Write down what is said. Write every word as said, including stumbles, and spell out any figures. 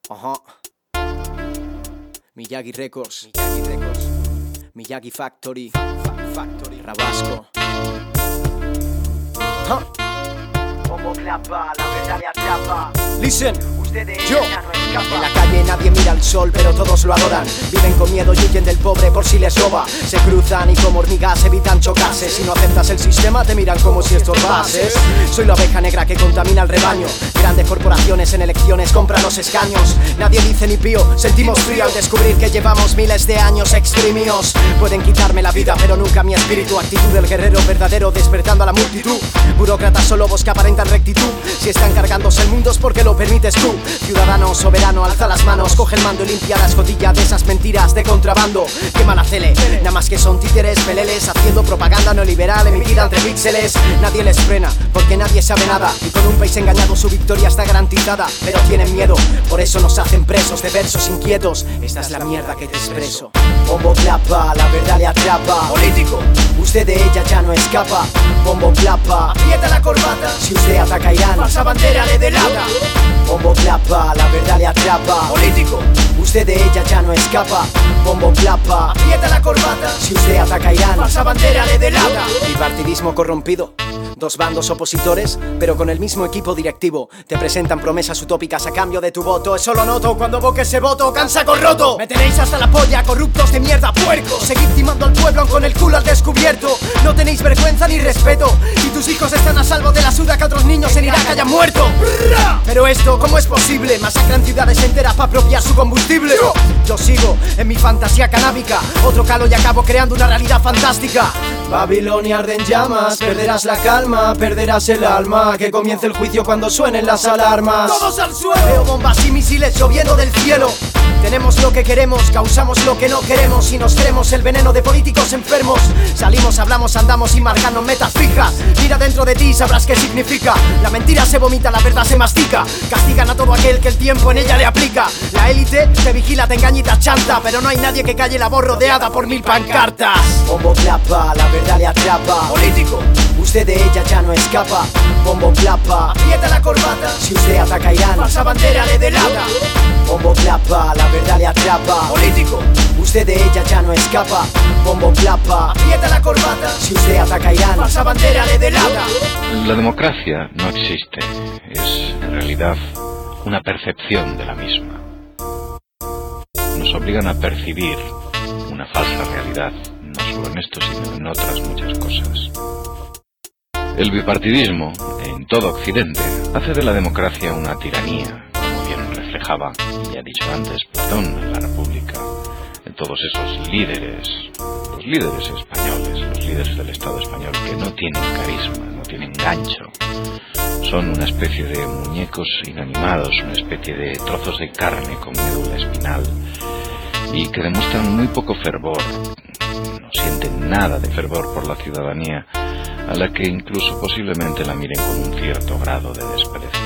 Ajá. Miyagi Records. Miyagi Records. Miyagi Factory. Factory. Rabasco. Huh. Como clapa, la verdad le atrapa. Listen. Ustedes Yo. ya no escapan. En la calle nadie mira al sol, pero todos lo adoran. Viven con miedo y huyen del pobre por si les roba. Se cruzan y como hormigas evitan chocarse. Si no aceptas el sistema te miran como si estorbases. Soy la oveja negra que contamina el rebaño. Grandes corporaciones en elecciones compran los escaños. Nadie dice ni pío, sentimos frío al descubrir que llevamos miles de años exprimidos. Pueden quitarme la vida pero nunca mi espíritu. Actitud del guerrero verdadero despertando a la multitud. Burócratas o lobos que aparentan rectitud. Si están cargándose el mundo es porque lo permites tú. Ciudadano soberano, alza las manos, coge el mando y limpia la escotilla de esas mentiras de contrabando. Quema la tele, nada más que son títeres, peleles, haciendo propaganda neoliberal emitida entre píxeles. Nadie les frena, porque nadie sabe nada. Y con un país engañado su victoria está garantizada. Pero tienen miedo, por eso nos hacen presos de versos inquietos. Esta es la mierda que te expreso. Bombo clapa, la verdad le atrapa. Político, usted de ella ya no escapa. Bombo clapa, aprieta la corbata. si usted ataca Irán, Falsa bandera le delata. bombo clapa, la verdad le atrapa. Político, Usted de ella ya no escapa. Bombo clapa, aprieta la corbata. si usted ataca Irán. Falsa bandera le delata. Bipartidismo corrompido. Dos bandos opositores, pero con el mismo equipo directivo. Te presentan promesas utópicas a cambio de tu voto. Eso lo noto cuando boque ese voto, cansaco roto. Me tenéis hasta la polla, corruptos de mierda, puercos. Seguid timando al pueblo con el culo al descubierto. No tenéis vergüenza ni respeto. Y tus hijos están a salvo de la suda que otros niños en Irak hayan muerto. Pero esto, ¿cómo es posible? Masacran ciudades enteras para apropiar su combustible. Yo sigo en mi fantasía canábica. Otro calo y acabo creando una realidad fantástica. Babilonia arde en llamas, perderás la calma, perderás el alma. Que comience el juicio cuando suenen las alarmas. Todos al suelo. Veo bombas y misiles lloviendo del cielo. Tenemos lo que queremos, causamos lo que no queremos. Y nos creemos el veneno de políticos enfermos. Salimos, hablamos, andamos sin marcarnos metas fijas. Mira dentro de ti y sabrás qué significa. La mentira se vomita, la verdad se mastica. Castigan a todo aquel que el tiempo en ella le aplica. La élite te vigila, te engaña y te achanta. Pero no hay nadie que calle la voz rodeada por mil pancartas. Bombo clapa, la verdad le atrapa. Político, Usted de ella ya no escapa. Bombo clapa, aprieta la corbata. si usted ataca Irán. Falsa bandera le delata. Bombo clapa, la verdad le atrapa. Político, Usted de ella ya no escapa. Bombo clapa, aprieta la corbata. si usted ataca Irán. Falsa bandera le delata. La democracia no existe, es en realidad una percepción de la misma. Nos obligan a percibir una falsa realidad, no solo en esto, sino en otras muchas cosas. El bipartidismo, en todo Occidente, hace de la democracia una tiranía, como bien reflejaba, ya dicho antes, Platón en la República, en todos esos líderes, los líderes españoles, los líderes del Estado español, que no tienen carisma, no tienen gancho. Son una especie de muñecos inanimados, una especie de trozos de carne con médula espinal, y que demuestran muy poco fervor, no sienten nada de fervor por la ciudadanía, a la que incluso posiblemente la miren con un cierto grado de desprecio.